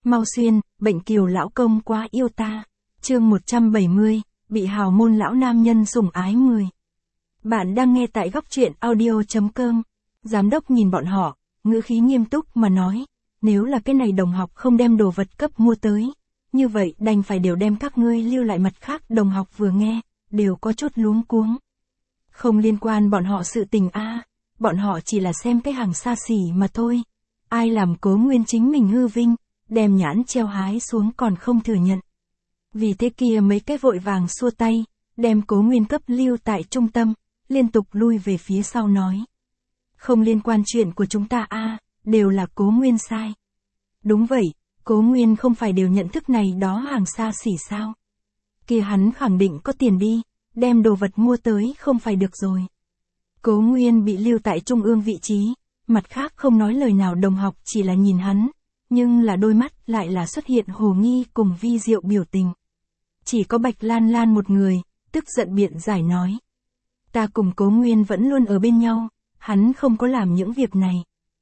Mau xuyên, bệnh kiều lão công quá yêu ta. Chương 170, bị hào môn lão nam nhân sủng ái 10. Bạn đang nghe tại góc truyện audio.com. Giám đốc nhìn bọn họ, ngữ khí nghiêm túc mà nói, nếu là cái này đồng học không đem đồ vật cấp mua tới, như vậy đành phải đều đem các ngươi lưu lại. Mặt khác đồng học vừa nghe, đều có chút luống cuống. Không liên quan bọn họ sự tình a, bọn họ chỉ là xem cái hàng xa xỉ mà thôi. Ai làm Cố Nguyên chính mình hư vinh, đem nhãn treo hái xuống còn không thừa nhận. Vì thế kia mấy cái vội vàng xua tay, đem Cố Nguyên cấp lưu tại trung tâm, liên tục lui về phía sau nói. Không liên quan chuyện của chúng ta a, đều là Cố Nguyên sai. Đúng vậy, Cố Nguyên không phải đều nhận thức này đó hàng xa xỉ sao? Kia hắn khẳng định có tiền đi, đem đồ vật mua tới không phải được rồi. Cố Nguyên bị lưu tại trung ương vị trí, mặt khác không nói lời nào đồng học chỉ là nhìn hắn, nhưng là đôi mắt lại là xuất hiện hồ nghi cùng vi diệu biểu tình. Chỉ có Bạch Lan Lan một người, tức giận biện giải nói. Ta cùng Cố Nguyên vẫn luôn ở bên nhau, hắn không có làm những việc này.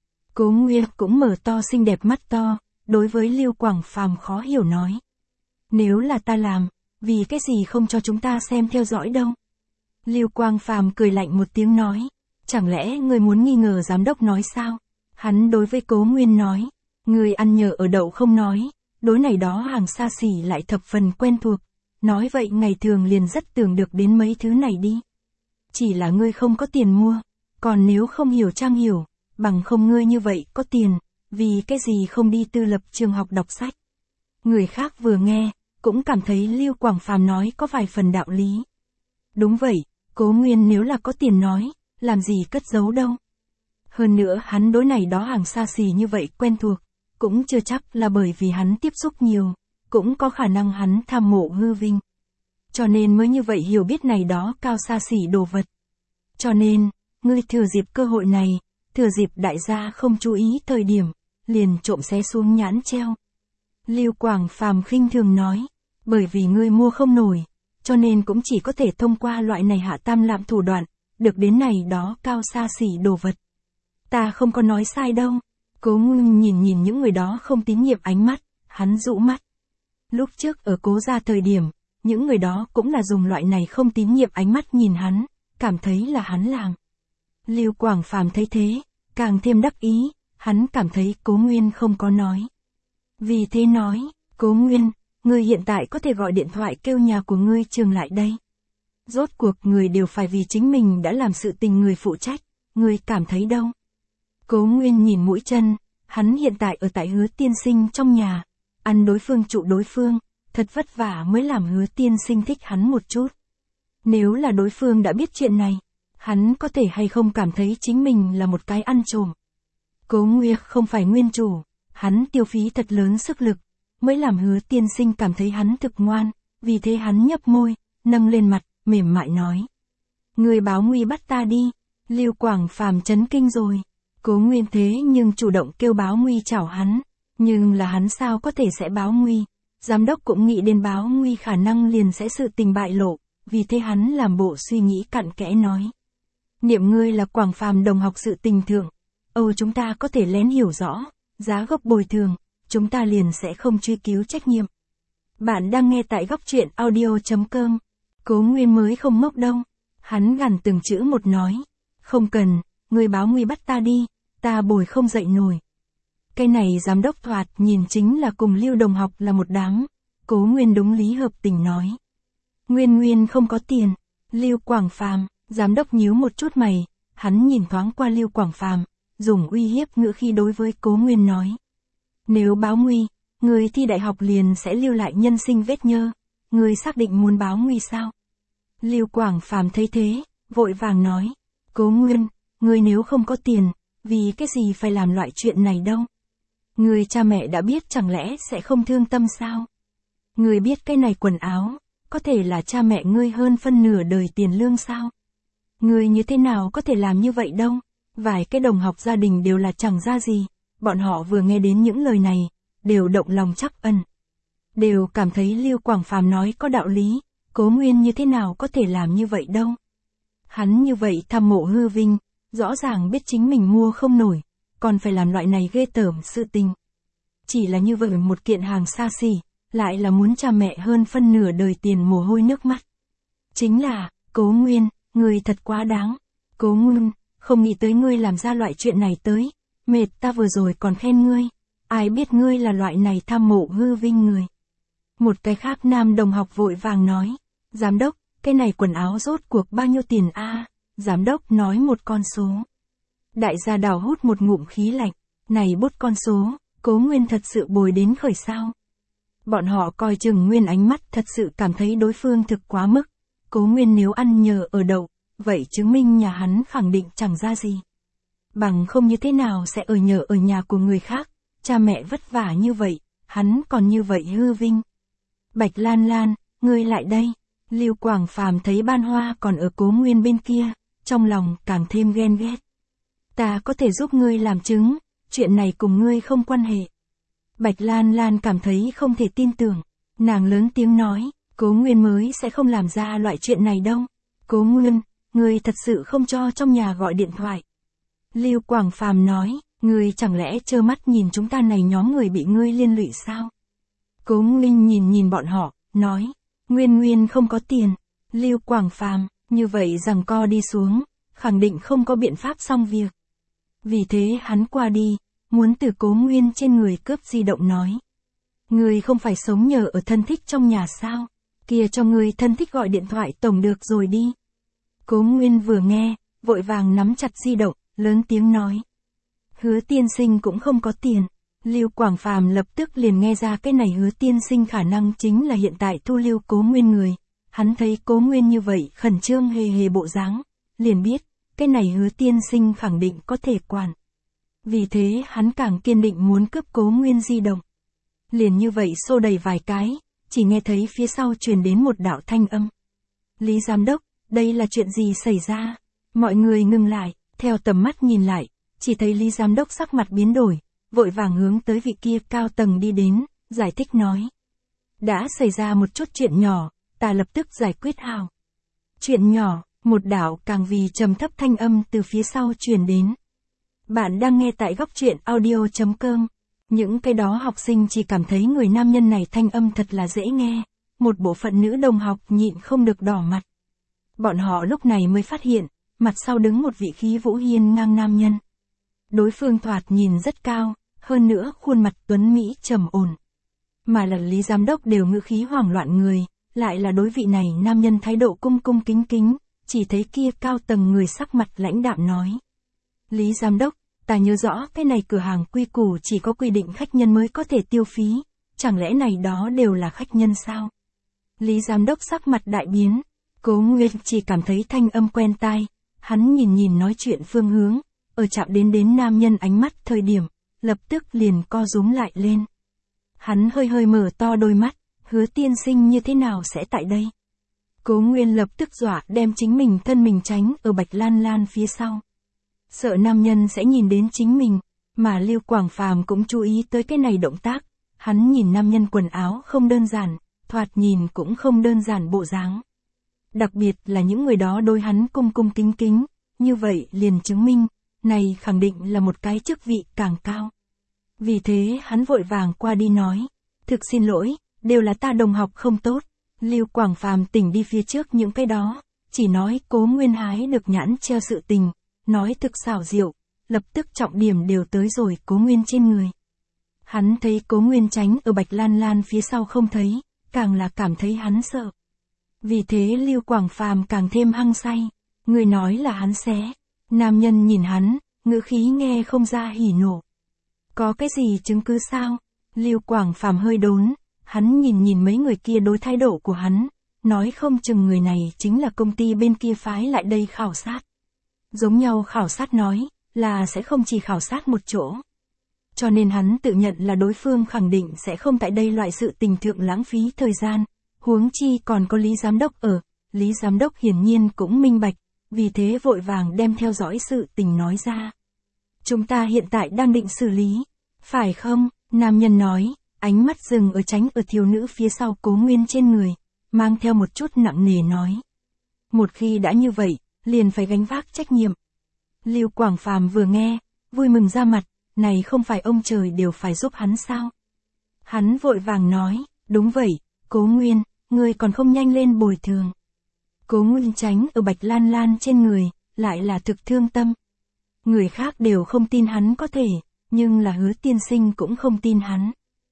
Cố Nguyên cũng mở to xinh đẹp mắt to, đối với Lưu Quảng Phàm khó hiểu nói. Nếu là ta làm, vì cái gì không cho chúng ta xem theo dõi đâu? Lưu Quang Phàm cười lạnh một tiếng nói. Chẳng lẽ người muốn nghi ngờ giám đốc nói sao? Hắn đối với Cố Nguyên nói. Người ăn nhờ ở đậu không nói, đối này đó hàng xa xỉ lại thập phần quen thuộc. Nói vậy ngày thường liền rất tưởng được đến mấy thứ này đi. Chỉ là ngươi không có tiền mua, còn nếu không hiểu trang hiểu, bằng không ngươi như vậy có tiền, vì cái gì không đi tư lập trường học đọc sách. Người khác vừa nghe, cũng cảm thấy Lưu Quảng Phàm nói có vài phần đạo lý. Đúng vậy, Cố Nguyên nếu là có tiền nói, làm gì cất giấu đâu. Hơn nữa hắn đối này đó hàng xa xỉ như vậy quen thuộc, cũng chưa chắc là bởi vì hắn tiếp xúc nhiều, cũng có khả năng hắn tham mộ hư vinh. Cho nên mới như vậy hiểu biết này đó cao xa xỉ đồ vật. Cho nên, ngươi thừa dịp cơ hội này, thừa dịp đại gia không chú ý thời điểm, liền trộm xé xuống nhãn treo. Lưu Quảng Phàm khinh thường nói, bởi vì ngươi mua không nổi, cho nên cũng chỉ có thể thông qua loại này hạ tam lạm thủ đoạn, được đến này đó cao xa xỉ đồ vật. Ta không có nói sai đâu. Cố Nguyên nhìn những người đó không tín nhiệm ánh mắt, hắn dụ mắt. Lúc trước ở Cố gia thời điểm, những người đó cũng là dùng loại này không tín nhiệm ánh mắt nhìn hắn, cảm thấy là hắn làm. Lưu Quảng Phàm thấy thế, càng thêm đắc ý, hắn cảm thấy Cố Nguyên không có nói. Vì thế nói, Cố Nguyên, ngươi hiện tại có thể gọi điện thoại kêu nhà của ngươi trường lại đây. Rốt cuộc người đều phải vì chính mình đã làm sự tình người phụ trách, ngươi cảm thấy đâu? Cố Nguyên nhìn mũi chân, hắn hiện tại ở tại Hứa tiên sinh trong nhà, ăn đối phương trụ đối phương, thật vất vả mới làm Hứa tiên sinh thích hắn một chút. Nếu là đối phương đã biết chuyện này, hắn có thể hay không cảm thấy chính mình là một cái ăn trộm. Cố Nguyên không phải nguyên chủ, hắn tiêu phí thật lớn sức lực, mới làm Hứa tiên sinh cảm thấy hắn thực ngoan, vì thế hắn nhấp môi, nâng lên mặt, mềm mại nói. Người báo nguy bắt ta đi. Lưu Quảng Phàm chấn kinh rồi. Cố Nguyên thế nhưng chủ động kêu báo nguy chảo hắn, nhưng là hắn sao có thể sẽ báo nguy. Giám đốc cũng nghĩ đến báo nguy khả năng liền sẽ sự tình bại lộ, vì thế hắn làm bộ suy nghĩ cặn kẽ nói. Niệm ngươi là Quảng Phàm đồng học sự tình thượng, chúng ta có thể lén hiểu rõ, giá gốc bồi thường, chúng ta liền sẽ không truy cứu trách nhiệm. Bạn đang nghe tại góc truyện audio.com. Cố Nguyên mới không ngốc đâu. Hắn gằn từng chữ một nói. Không cần, người báo nguy bắt ta đi, ta bồi không dậy nổi. Cái này giám đốc thoạt nhìn chính là cùng Lưu đồng học là một đám. Cố Nguyên đúng lý hợp tình nói. Nguyên không có tiền. Lưu Quảng Phàm, giám đốc nhíu một chút mày, hắn nhìn thoáng qua Lưu Quảng Phàm, dùng uy hiếp ngữ khi đối với Cố Nguyên nói. Nếu báo nguy, người thi đại học liền sẽ lưu lại nhân sinh vết nhơ. Người xác định muốn báo nguy sao? Lưu Quảng Phàm thấy thế, vội vàng nói. Cố Nguyên, người nếu không có tiền, vì cái gì phải làm loại chuyện này đâu? Người cha mẹ đã biết chẳng lẽ sẽ không thương tâm sao? Người biết cái này quần áo, có thể là cha mẹ ngươi hơn phân nửa đời tiền lương sao? Người như thế nào có thể làm như vậy đâu? Vài cái đồng học gia đình đều là chẳng ra gì, bọn họ vừa nghe đến những lời này, đều động lòng trắc ẩn. Đều cảm thấy Lưu Quảng Phàm nói có đạo lý, Cố Nguyên như thế nào có thể làm như vậy đâu. Hắn như vậy tham mộ hư vinh, rõ ràng biết chính mình mua không nổi, còn phải làm loại này ghê tởm sự tình. chỉ là như vậy một kiện hàng xa xỉ, lại là muốn cha mẹ hơn phân nửa đời tiền mồ hôi nước mắt. Chính là, Cố Nguyên, ngươi thật quá đáng. Cố Nguyên, không nghĩ tới ngươi làm ra loại chuyện này tới, mệt ta vừa rồi còn khen ngươi, ai biết ngươi là loại này tham mộ hư vinh người. Một cái khác nam đồng học vội vàng nói, giám đốc, cái này quần áo rốt cuộc bao nhiêu tiền a? Giám đốc nói một con số. Đại gia Đào hút một ngụm khí lạnh, này bút con số, Cố Nguyên thật sự bồi đến khởi sao. Bọn họ coi chừng Nguyên ánh mắt thật sự cảm thấy đối phương thực quá mức. Cố Nguyên nếu ăn nhờ ở đậu, vậy chứng minh nhà hắn khẳng định chẳng ra gì. Bằng không như thế nào sẽ ở nhờ ở nhà của người khác, cha mẹ vất vả như vậy, hắn còn như vậy hư vinh. Bạch Lan Lan, ngươi lại đây. Lưu Quảng Phàm thấy Ban Hoa còn ở Cố Nguyên bên kia, trong lòng càng thêm ghen ghét. Ta có thể giúp ngươi làm chứng, chuyện này cùng ngươi không quan hệ. Bạch Lan Lan cảm thấy không thể tin tưởng, nàng lớn tiếng nói, Cố Nguyên mới sẽ không làm ra loại chuyện này đâu. Cố Nguyên, ngươi thật sự không cho trong nhà gọi điện thoại. Lưu Quảng Phàm nói, ngươi chẳng lẽ trơ mắt nhìn chúng ta này nhóm người bị ngươi liên lụy sao? Cố Nguyên nhìn bọn họ, nói, Nguyên không có tiền. Lưu Quảng Phàm, như vậy giằng co đi xuống, khẳng định không có biện pháp xong việc. Vì thế hắn qua đi, muốn từ Cố Nguyên trên người cướp di động nói. Ngươi không phải sống nhờ ở thân thích trong nhà sao? Kia cho ngươi thân thích gọi điện thoại tổng được rồi đi. Cố Nguyên vừa nghe, vội vàng nắm chặt di động, lớn tiếng nói. Hứa tiên sinh cũng không có tiền. Lưu Quảng Phàm lập tức liền nghe ra cái này Hứa tiên sinh khả năng chính là hiện tại thu lưu Cố Nguyên người. Hắn thấy Cố Nguyên như vậy khẩn trương hề bộ dáng, liền biết, cái này Hứa tiên sinh khẳng định có thể quản. Vì thế hắn càng kiên định muốn cướp Cố Nguyên di động. Liền như vậy xô đẩy vài cái, chỉ nghe thấy phía sau truyền đến một đạo thanh âm. Lý giám đốc, đây là chuyện gì xảy ra? Mọi người ngừng lại, theo tầm mắt nhìn lại, chỉ thấy Lý giám đốc sắc mặt biến đổi, vội vàng hướng tới vị kia cao tầng đi đến, giải thích nói. Đã xảy ra một chút chuyện nhỏ, ta lập tức giải quyết hào. Chuyện nhỏ, một đạo càng vì trầm thấp thanh âm từ phía sau truyền đến. Bạn đang nghe tại góc truyện audio.com. Những cái đó học sinh chỉ cảm thấy người nam nhân này thanh âm thật là dễ nghe, một bộ phận nữ đồng học nhịn không được đỏ mặt. Bọn họ lúc này mới phát hiện, mặt sau đứng một vị khí vũ hiên ngang nam nhân. Đối phương thoạt nhìn rất cao, hơn nữa khuôn mặt tuấn Mỹ trầm ổn. Mà là Lý giám đốc đều ngữ khí hoảng loạn người, lại là đối vị này nam nhân thái độ cung cung kính kính, chỉ thấy kia cao tầng người sắc mặt lãnh đạm nói. Lý giám đốc, ta nhớ rõ cái này cửa hàng quy củ chỉ có quy định khách nhân mới có thể tiêu phí, chẳng lẽ này đó đều là khách nhân sao? Lý giám đốc sắc mặt đại biến, Cố Nguyên chỉ cảm thấy thanh âm quen tai, hắn nhìn nói chuyện phương hướng, ở chạm đến nam nhân ánh mắt thời điểm, lập tức liền co rúm lại lên. Hắn hơi mở to đôi mắt, Hứa tiên sinh như thế nào sẽ tại đây? Cố Nguyên lập tức dọa đem chính mình thân mình tránh ở Bạch Lan Lan phía sau. Sợ nam nhân sẽ nhìn đến chính mình, mà Lưu Quảng Phàm cũng chú ý tới cái này động tác, hắn nhìn nam nhân quần áo không đơn giản, thoạt nhìn cũng không đơn giản bộ dáng. Đặc biệt là những người đó đối hắn cung cung kính kính, như vậy liền chứng minh, này khẳng định là một cái chức vị càng cao. Vì thế hắn vội vàng qua đi nói, thực xin lỗi, đều là ta đồng học không tốt. Lưu Quảng Phàm tỉnh đi phía trước những cái đó, chỉ nói Cố Nguyên hái được nhãn treo sự tình, nói thực xảo diệu, lập tức trọng điểm đều tới rồi Cố Nguyên trên người. Hắn thấy Cố Nguyên tránh ở Bạch Lan Lan phía sau không thấy, càng là cảm thấy hắn sợ. Vì thế Lưu Quảng Phàm càng thêm hăng say, người nói là hắn xé. Nam nhân nhìn hắn, ngữ khí nghe không ra hỉ nộ. Có cái gì chứng cứ sao? Lưu Quảng Phàm hơi đốn, hắn nhìn mấy người kia đối thái độ của hắn, nói không chừng người này chính là công ty bên kia phái lại đây khảo sát. Giống nhau khảo sát nói, là sẽ không chỉ khảo sát một chỗ. Cho nên hắn tự nhận là đối phương khẳng định sẽ không tại đây loại sự tình thượng lãng phí thời gian, huống chi còn có Lý giám đốc ở. Lý giám đốc hiển nhiên cũng minh bạch, vì thế vội vàng đem theo dõi sự tình nói ra. Chúng ta hiện tại đang định xử lý, phải không? Nam nhân nói, ánh mắt dừng ở tránh ở thiếu nữ phía sau Cố Nguyên trên người, mang theo một chút nặng nề nói. Một khi đã như vậy, liền phải gánh vác trách nhiệm. Lưu Quảng Phàm vừa nghe, vui mừng ra mặt, này không phải ông trời đều phải giúp hắn sao? Hắn vội vàng nói, đúng vậy, Cố Nguyên, ngươi còn không nhanh lên bồi thường. Cố Nguyên tránh ở Bạch Lan Lan trên người, lại là thực thương tâm. Người khác đều không tin hắn có thể, nhưng là Hứa tiên sinh cũng không tin hắn.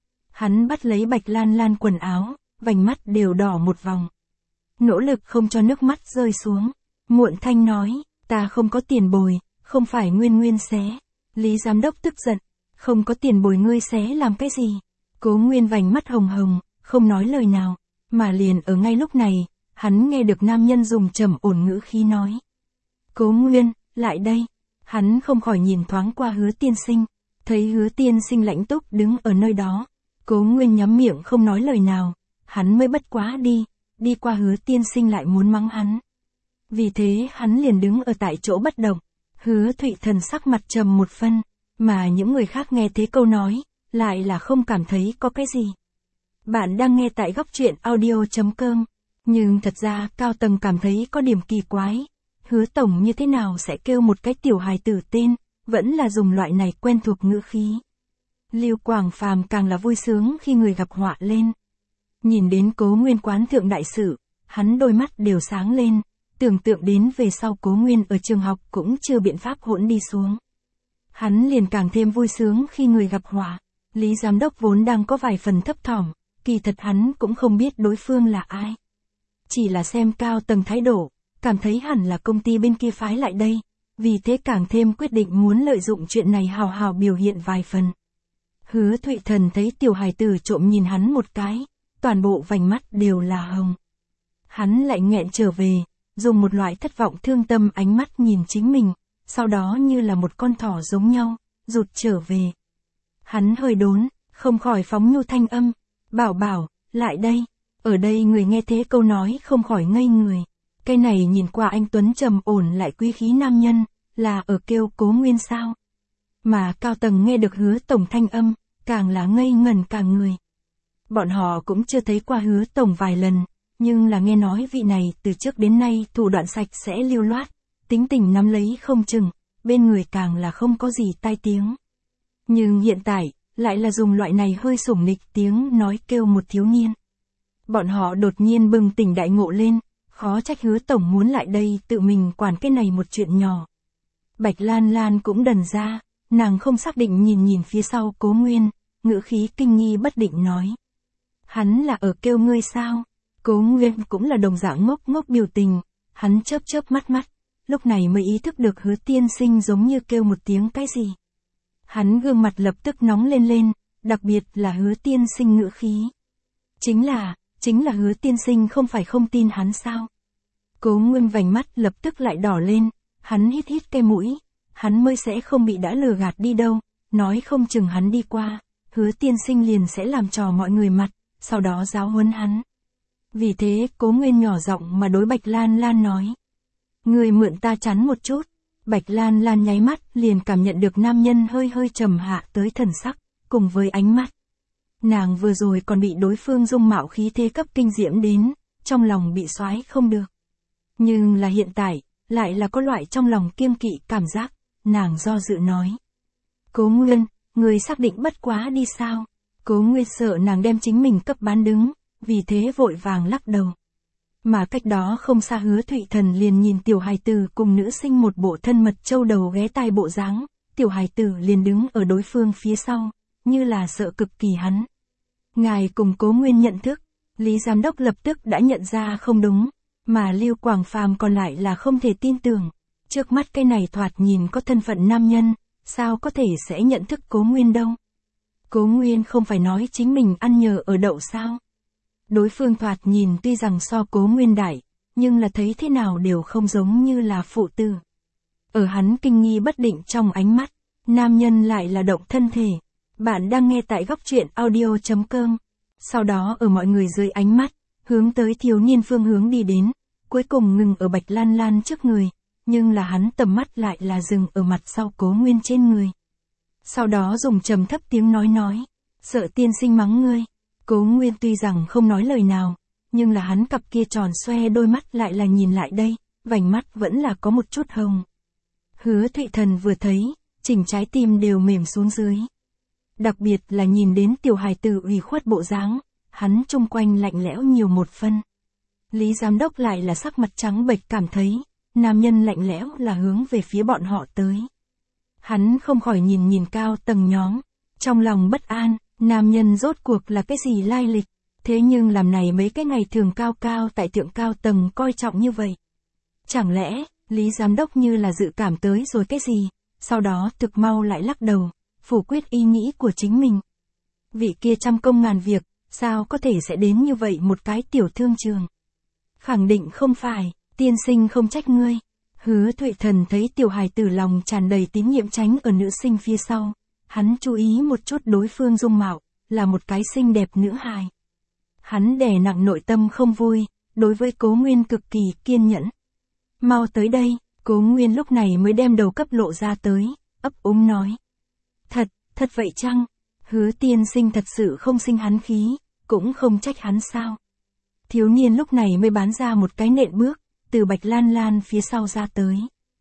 Hắn bắt lấy Bạch Lan Lan quần áo, vành mắt đều đỏ một vòng. Nỗ lực không cho nước mắt rơi xuống. Muộn thanh nói, ta không có tiền bồi, không phải Nguyên xé. Lý giám đốc tức giận, không có tiền bồi ngươi xé làm cái gì. Cố Nguyên vành mắt hồng hồng, không nói lời nào, mà liền ở ngay lúc này, hắn nghe được nam nhân dùng trầm ổn ngữ khí nói. Cố Nguyên, lại đây. Hắn không khỏi nhìn thoáng qua Hứa tiên sinh, thấy Hứa tiên sinh lãnh túc đứng ở nơi đó. Cố Nguyên nhắm miệng không nói lời nào, hắn mới bất quá đi qua Hứa tiên sinh lại muốn mắng hắn. Vì thế hắn liền đứng ở tại chỗ bất động. Hứa Thụy Thần sắc mặt trầm một phân, mà những người khác nghe thế câu nói, lại là không cảm thấy có cái gì. Bạn đang nghe tại góc truyện audio.com, nhưng thật ra cao tầng cảm thấy có điểm kỳ quái. Hứa tổng như thế nào sẽ kêu một cái tiểu hài tử tên, vẫn là dùng loại này quen thuộc ngữ khí. Lưu Quảng Phàm càng là vui sướng khi người gặp họa lên. Nhìn đến Cố Nguyên quán thượng đại sự, hắn đôi mắt đều sáng lên, tưởng tượng đến về sau Cố Nguyên ở trường học cũng chưa biện pháp hỗn đi xuống. Hắn liền càng thêm vui sướng khi người gặp họa. Lý giám đốc vốn đang có vài phần thấp thỏm, kỳ thật hắn cũng không biết đối phương là ai. Chỉ là xem cao tầng thái độ, cảm thấy hẳn là công ty bên kia phái lại đây, vì thế càng thêm quyết định muốn lợi dụng chuyện này hào hào biểu hiện vài phần. Hứa Thụy Thần thấy tiểu hài tử trộm nhìn hắn một cái, toàn bộ vành mắt đều là hồng. Hắn lại nghẹn trở về, dùng một loại thất vọng thương tâm ánh mắt nhìn chính mình, sau đó như là một con thỏ giống nhau, rụt trở về. Hắn hơi đốn, không khỏi phóng nhu thanh âm, bảo, lại đây. Ở đây người nghe thế câu nói không khỏi ngây người. Cái này nhìn qua anh tuấn trầm ổn lại quý khí nam nhân, là ở kêu Cố Nguyên sao. Mà cao tầng nghe được Hứa tổng thanh âm, càng là ngây ngẩn cả người. Bọn họ cũng chưa thấy qua Hứa tổng vài lần, nhưng là nghe nói vị này từ trước đến nay thủ đoạn sạch sẽ lưu loát, tính tình nắm lấy không chừng, bên người càng là không có gì tai tiếng. Nhưng hiện tại, lại là dùng loại này hơi sủng nịch tiếng nói kêu một thiếu niên. Bọn họ đột nhiên bừng tỉnh đại ngộ lên, khó trách Hứa tổng muốn lại đây tự mình quản cái này một chuyện nhỏ. Bạch Lan Lan cũng đần ra, nàng không xác định nhìn phía sau Cố Nguyên, ngữ khí kinh nghi bất định nói. Hắn là ở kêu ngươi sao? Cố Nguyên cũng là đồng dạng ngốc biểu tình, hắn chớp mắt, lúc này mới ý thức được Hứa tiên sinh giống như kêu một tiếng cái gì. Hắn gương mặt lập tức nóng lên, đặc biệt là Hứa tiên sinh ngữ khí. Chính là Hứa tiên sinh không phải không tin hắn sao? Cố Nguyên vành mắt lập tức lại đỏ lên, hắn hít cái mũi, hắn mới sẽ không bị đã lừa gạt đi đâu, nói không chừng hắn đi qua, Hứa tiên sinh liền sẽ làm trò mọi người mặt, sau đó giáo huấn hắn. Vì thế Cố Nguyên nhỏ giọng mà đối Bạch Lan Lan nói. Người mượn ta chắn một chút. Bạch Lan Lan nháy mắt liền cảm nhận được nam nhân hơi trầm hạ tới thần sắc, cùng với ánh mắt. Nàng vừa rồi còn bị đối phương dung mạo khí thế cấp kinh diễm đến, trong lòng bị xoái không được. Nhưng là hiện tại, lại là có loại trong lòng kiêng kỵ cảm giác, nàng do dự nói. Cố Nguyên, người xác định bất quá đi sao? Cố Nguyên sợ nàng đem chính mình cấp bán đứng, vì thế vội vàng lắc đầu. Mà cách đó không xa Hứa Thụy Thần liền nhìn tiểu hài tử cùng nữ sinh một bộ thân mật châu đầu ghé tai bộ dáng, tiểu hài tử liền đứng ở đối phương phía sau, như là sợ cực kỳ hắn. Ngài cùng Cố Nguyên nhận thức, Lý giám đốc lập tức đã nhận ra không đúng, mà Lưu Quảng Phàm còn lại là không thể tin tưởng. Trước mắt cái này thoạt nhìn có thân phận nam nhân, sao có thể sẽ nhận thức Cố Nguyên đâu? Cố Nguyên không phải nói chính mình ăn nhờ ở đậu sao? Đối phương thoạt nhìn tuy rằng so Cố Nguyên đại, nhưng là thấy thế nào đều không giống như là phụ tử. Ở hắn kinh nghi bất định trong ánh mắt, nam nhân lại là động thân thể. Bạn đang nghe tại góc truyện audio.com. Sau đó ở mọi người dưới ánh mắt, hướng tới thiếu niên phương hướng đi đến, cuối cùng ngừng ở Bạch Lan Lan trước người, nhưng là hắn tầm mắt lại là dừng ở mặt sau Cố Nguyên trên người. Sau đó dùng trầm thấp tiếng nói, sợ tiên sinh mắng ngươi. Cố Nguyên tuy rằng không nói lời nào, nhưng là hắn cặp kia tròn xoe đôi mắt lại là nhìn lại đây, vành mắt vẫn là có một chút hồng. Hứa Thụy Thần vừa thấy, chỉnh trái tim đều mềm xuống dưới. Đặc biệt là nhìn đến tiểu hài tử ủy khuất bộ dáng, hắn chung quanh lạnh lẽo nhiều một phân. Lý giám đốc lại là sắc mặt trắng bệch, cảm thấy, nam nhân lạnh lẽo là hướng về phía bọn họ tới. Hắn không khỏi nhìn cao tầng nhóm, trong lòng bất an, nam nhân rốt cuộc là cái gì lai lịch, thế nhưng làm này mấy cái ngày thường cao tại thượng cao tầng coi trọng như vậy. Chẳng lẽ, Lý giám đốc như là dự cảm tới rồi cái gì, sau đó thực mau lại lắc đầu, phủ quyết ý nghĩ của chính mình. Vị kia trăm công ngàn việc, sao có thể sẽ đến như vậy một cái tiểu thương trường? Khẳng định không phải, tiên sinh không trách ngươi. Hứa Thụy Thần thấy tiểu hài tử lòng tràn đầy tín nhiệm tránh ở nữ sinh phía sau. Hắn chú ý một chút đối phương dung mạo, là một cái xinh đẹp nữ hài. Hắn đè nặng nội tâm không vui, đối với Cố Nguyên cực kỳ kiên nhẫn. Mau tới đây, Cố Nguyên lúc này mới đem đầu cấp lộ ra tới, ấp úng nói. Thật vậy chăng? Hứa tiên sinh thật sự không sinh hắn khí, cũng không trách hắn sao? Thiếu niên lúc này mới bán ra một cái nện bước, từ Bạch Lan Lan phía sau ra tới.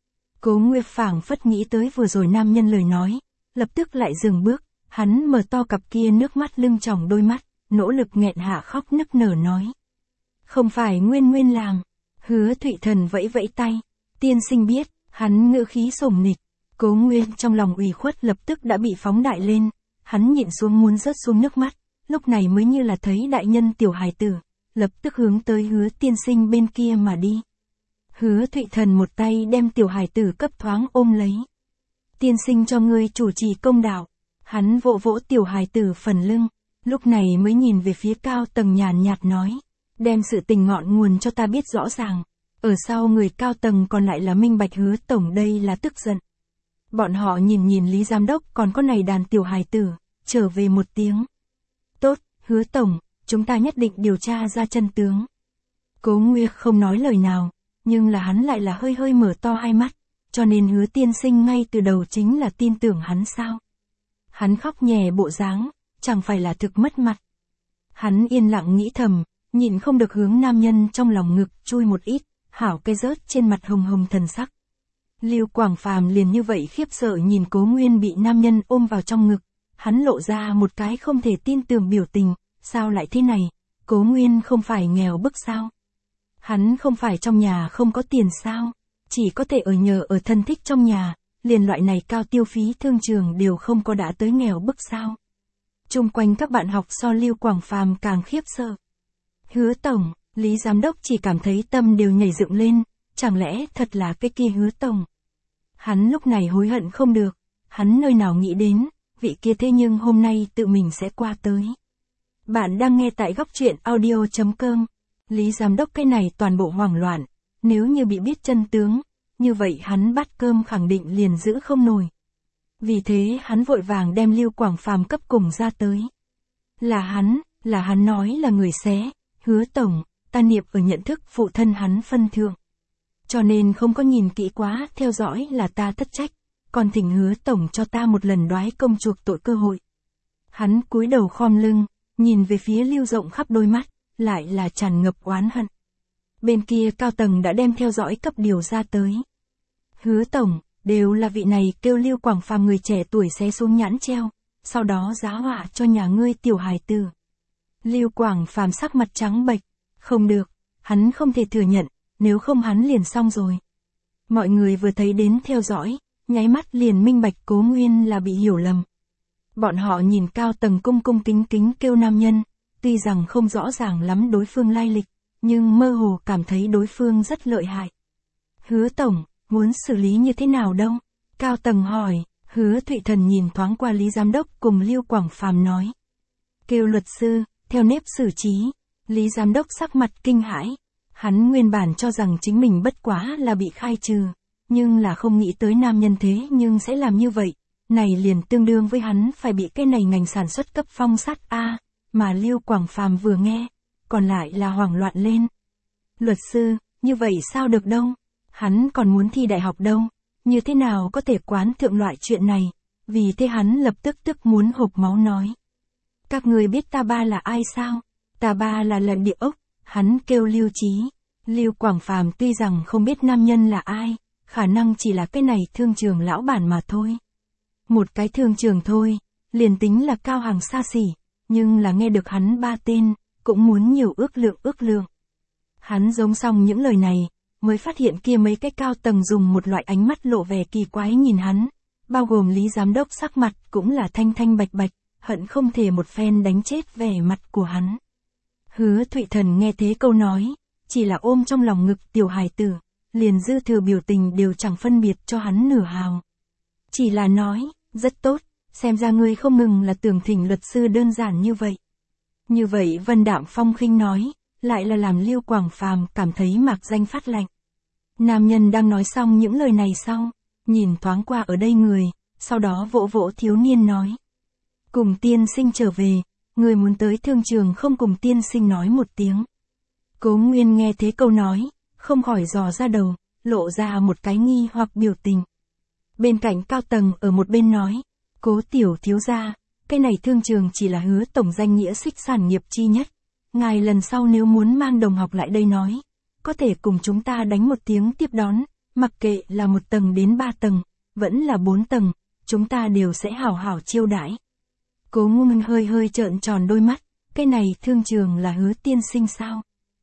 Cố Nguyệt phảng phất nghĩ tới vừa rồi nam nhân lời nói, lập tức lại dừng bước, hắn mở to cặp kia nước mắt lưng tròng đôi mắt, nỗ lực nghẹn hạ khóc nức nở nói. Không phải Nguyên làm. Hứa Thụy Thần vẫy vẫy tay, tiên sinh biết, hắn ngữ khí sủng nịch. Cố Nguyên trong lòng ủy khuất lập tức đã bị phóng đại lên, hắn nhịn xuống muốn rớt xuống nước mắt, lúc này mới như là thấy đại nhân tiểu hài tử, lập tức hướng tới Hứa tiên sinh bên kia mà đi. Hứa Thụy Thần một tay đem tiểu hài tử cấp thoáng ôm lấy. Tiên sinh cho ngươi chủ trì công đạo. Hắn vỗ vỗ tiểu hài tử phần lưng, lúc này mới nhìn về phía cao tầng nhàn nhạt nói. Đem sự tình ngọn nguồn cho ta biết rõ ràng. Ở sau người cao tầng còn lại là minh bạch Hứa tổng đây là tức giận. Bọn họ nhìn Lý giám đốc còn có này đàn tiểu hài tử, trở về một tiếng. Tốt, Hứa tổng, chúng ta nhất định điều tra ra chân tướng. Cố Nguyệt không nói lời nào, nhưng là hắn lại là hơi mở to hai mắt, cho nên Hứa tiên sinh ngay từ đầu chính là tin tưởng hắn sao. Hắn khóc nhè bộ dáng, chẳng phải là thực mất mặt. Hắn yên lặng nghĩ thầm, nhịn không được hướng nam nhân trong lòng ngực chui một ít, hảo cái rớt trên mặt hồng thần sắc. Lưu Quảng Phàm liền như vậy khiếp sợ nhìn Cố Nguyên bị nam nhân ôm vào trong ngực, hắn lộ ra một cái không thể tin tưởng biểu tình, sao lại thế này, Cố Nguyên không phải nghèo bức sao? Hắn không phải trong nhà không có tiền sao? Chỉ có thể ở nhờ ở thân thích trong nhà, liền loại này cao tiêu phí thương trường đều không có đã tới nghèo bức sao? Chung quanh các bạn học so Lưu Quảng Phàm càng khiếp sợ. Hứa tổng, Lý giám đốc chỉ cảm thấy tâm đều nhảy dựng lên, chẳng lẽ thật là cái kia Hứa tổng? Hắn lúc này hối hận không được, hắn nơi nào nghĩ đến, vị kia thế nhưng hôm nay tự mình sẽ qua tới. Bạn đang nghe tại góc truyện audio.com. Lý giám đốc cái này toàn bộ hoảng loạn, nếu như bị biết chân tướng, như vậy hắn bát cơm khẳng định liền giữ không nổi. Vì thế hắn vội vàng đem Lưu Quảng Phàm cấp cùng ra tới. Là hắn nói là người xé, Hứa tổng, ta niệm ở nhận thức phụ thân hắn phân thượng. Cho nên không có nhìn kỹ quá, theo dõi là ta thất trách, còn thỉnh Hứa tổng cho ta một lần đoái công chuộc tội cơ hội. Hắn cúi đầu khom lưng, nhìn về phía Lưu rộng khắp đôi mắt, lại là tràn ngập oán hận. Bên kia cao tầng đã đem theo dõi cấp điều ra tới. Hứa tổng, đều là vị này kêu Lưu Quảng Phàm người trẻ tuổi xé xuống nhãn treo, sau đó giá họa cho nhà ngươi tiểu hài tử. Lưu Quảng Phàm sắc mặt trắng bệch, không được, hắn không thể thừa nhận, nếu không hắn liền xong rồi. Mọi người vừa thấy đến theo dõi, nháy mắt liền minh bạch Cố Nguyên là bị hiểu lầm. Bọn họ nhìn cao tầng cung kính kêu nam nhân, tuy rằng không rõ ràng lắm đối phương lai lịch, nhưng mơ hồ cảm thấy đối phương rất lợi hại. Hứa tổng, muốn xử lý như thế nào đâu? Cao tầng hỏi. Hứa Thụy Thần nhìn thoáng qua Lý giám đốc cùng Lưu Quảng Phàm nói. Kêu luật sư, theo nếp xử trí. Lý giám đốc sắc mặt kinh hãi. Hắn nguyên bản cho rằng chính mình bất quá là bị khai trừ, nhưng là không nghĩ tới nam nhân thế nhưng sẽ làm như vậy. Này liền tương đương với hắn phải bị cái này ngành sản xuất cấp phong sát A, mà Lưu Quảng Phàm vừa nghe, còn lại là hoảng loạn lên. Luật sư, như vậy sao được đâu? Hắn còn muốn thi đại học đâu, như thế nào có thể quán thượng loại chuyện này? Vì thế hắn lập tức muốn hộc máu nói. Các người biết ta ba là ai sao? Ta ba là Lận Địa Ốc, hắn kêu Lưu Chí. Lưu Quảng Phàm tuy rằng không biết nam nhân là ai, khả năng chỉ là cái này thương trường lão bản mà thôi. Một cái thương trường thôi, liền tính là cao hàng xa xỉ, nhưng là nghe được hắn 3 tên, cũng muốn nhiều ước lượng. Hắn giống xong những lời này, mới phát hiện kia mấy cái cao tầng dùng một loại ánh mắt lộ vẻ kỳ quái nhìn hắn, bao gồm Lý giám đốc sắc mặt cũng là thanh bạch, hận không thể một phen đánh chết vẻ mặt của hắn. Hứa Thụy Thần nghe thế câu nói, chỉ là ôm trong lòng ngực tiểu hài tử, liền dư thừa biểu tình đều chẳng phân biệt cho hắn nửa hào. Chỉ là nói, rất tốt, xem ra ngươi không ngừng là tưởng thỉnh luật sư đơn giản như vậy. Như vậy Vân Đạm Phong khinh nói, lại là làm Lưu Quảng Phàm cảm thấy mạc danh phát lạnh. Nam nhân đang nói xong những lời này sau, nhìn thoáng qua ở đây người, sau đó vỗ vỗ thiếu niên nói. Cùng tiên sinh trở về, người muốn tới thương trường không cùng tiên sinh nói một tiếng. Cố Nguyên nghe thế câu nói, không khỏi dò ra đầu, lộ ra một cái nghi hoặc biểu tình. Bên cạnh cao tầng ở một bên nói, Cố tiểu thiếu gia, cái này thương trường chỉ là Hứa tổng danh nghĩa xích sản nghiệp chi nhất. Ngài lần sau nếu muốn mang đồng học lại đây nói, có thể cùng chúng ta đánh một tiếng tiếp đón, mặc kệ là 1 tầng đến 3 tầng, vẫn là 4 tầng, chúng ta đều sẽ hảo hảo chiêu đãi. Cố Nguyên hơi trợn tròn đôi mắt, cái này thương trường là Hứa tiên sinh sao?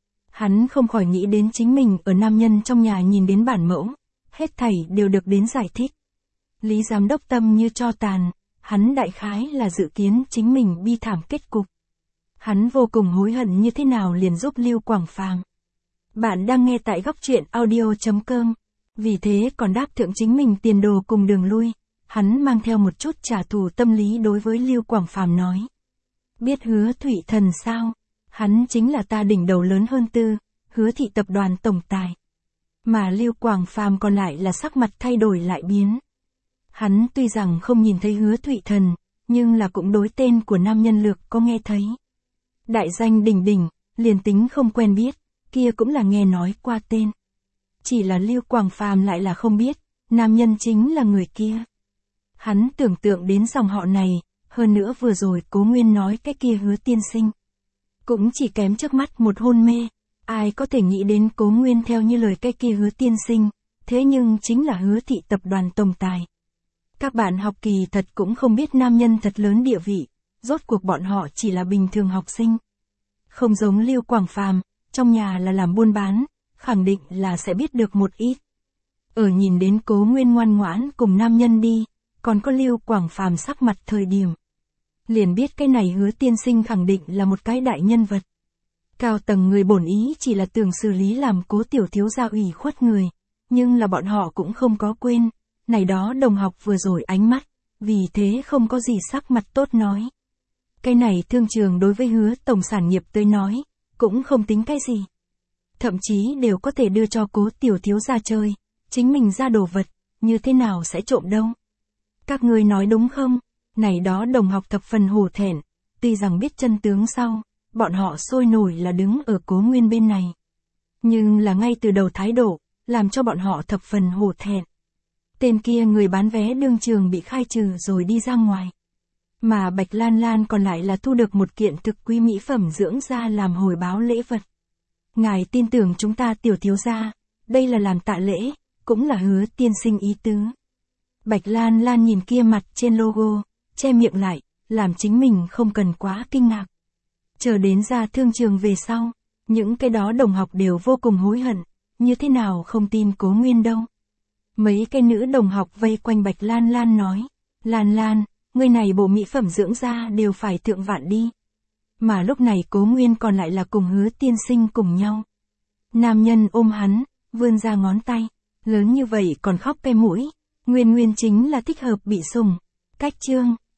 Hắn không khỏi nghĩ đến chính mình ở nam nhân trong nhà nhìn đến bản mẫu, hết thảy đều được đến giải thích. Lý giám đốc tâm như tro tàn, hắn đại khái là dự kiến chính mình bi thảm kết cục. Hắn vô cùng hối hận như thế nào liền giúp Lưu Quảng Phàm. Bạn đang nghe tại góc truyện audio.com, vì thế còn đáp thượng chính mình tiền đồ cùng đường lui, hắn mang theo một chút trả thù tâm lý đối với Lưu Quảng Phàm nói. Biết Hứa Thụy Thần sao? Hắn chính là ta đỉnh đầu lớn hơn tư, Hứa thị tập đoàn tổng tài. Mà Lưu Quảng Phàm còn lại là sắc mặt thay đổi lại biến. Hắn tuy rằng không nhìn thấy Hứa Thụy Thần, nhưng là cũng đối tên của nam nhân lược có nghe thấy. Đại danh đỉnh đỉnh, liền tính không quen biết, kia cũng là nghe nói qua tên. Chỉ là Lưu Quảng Phàm lại là không biết, nam nhân chính là người kia. Hắn tưởng tượng đến dòng họ này, hơn nữa vừa rồi Cố Nguyên nói cái kia Hứa tiên sinh. Cũng chỉ kém trước mắt một hôn mê, ai có thể nghĩ đến Cố Nguyên theo như lời cái kia Hứa tiên sinh, thế nhưng chính là Hứa thị tập đoàn tổng tài. Các bạn học kỳ thật cũng không biết nam nhân thật lớn địa vị, rốt cuộc bọn họ chỉ là bình thường học sinh. Không giống Lưu Quảng Phàm, trong nhà là làm buôn bán, khẳng định là sẽ biết được một ít. Ở nhìn đến Cố Nguyên ngoan ngoãn cùng nam nhân đi, còn có Lưu Quảng Phàm sắc mặt thời điểm. Liền biết cái này Hứa tiên sinh khẳng định là một cái đại nhân vật. Cao tầng người bổn ý chỉ là tưởng xử lý làm Cố tiểu thiếu gia ủy khuất người, nhưng là bọn họ cũng không có quên, này đó đồng học vừa rồi ánh mắt, vì thế không có gì sắc mặt tốt nói. Cái này thương trường đối với Hứa tổng sản nghiệp tới nói, cũng không tính cái gì. Thậm chí đều có thể đưa cho Cố tiểu thiếu gia chơi, chính mình ra đồ vật, như thế nào sẽ trộm đâu. Các ngươi nói đúng không? Này đó đồng học thập phần hổ thẹn, tuy rằng biết chân tướng sau, bọn họ sôi nổi là đứng ở Cố Nguyên bên này. Nhưng là ngay từ đầu thái độ, làm cho bọn họ thập phần hổ thẹn. Tên kia người bán vé đương trường bị khai trừ rồi đi ra ngoài. Mà Bạch Lan Lan còn lại là thu được một kiện thực quý mỹ phẩm dưỡng da làm hồi báo lễ vật. Ngài tin tưởng chúng ta tiểu thiếu gia, đây là làm tạ lễ, cũng là Hứa tiên sinh ý tứ. Bạch Lan Lan nhìn kia mặt trên logo, che miệng lại, làm chính mình không cần quá kinh ngạc. Chờ đến ra thương trường về sau, những cái đó đồng học đều vô cùng hối hận, như thế nào không tin Cố Nguyên đâu. Mấy cái nữ đồng học vây quanh Bạch Lan Lan nói, Lan Lan, người này bộ mỹ phẩm dưỡng da đều phải thượng vạn đi. Mà lúc này Cố Nguyên còn lại là cùng Hứa tiên sinh cùng nhau. Nam nhân ôm hắn, vươn ra ngón tay, lớn như vậy còn khóc cái mũi, nguyên chính là thích hợp bị sủng. Cách chương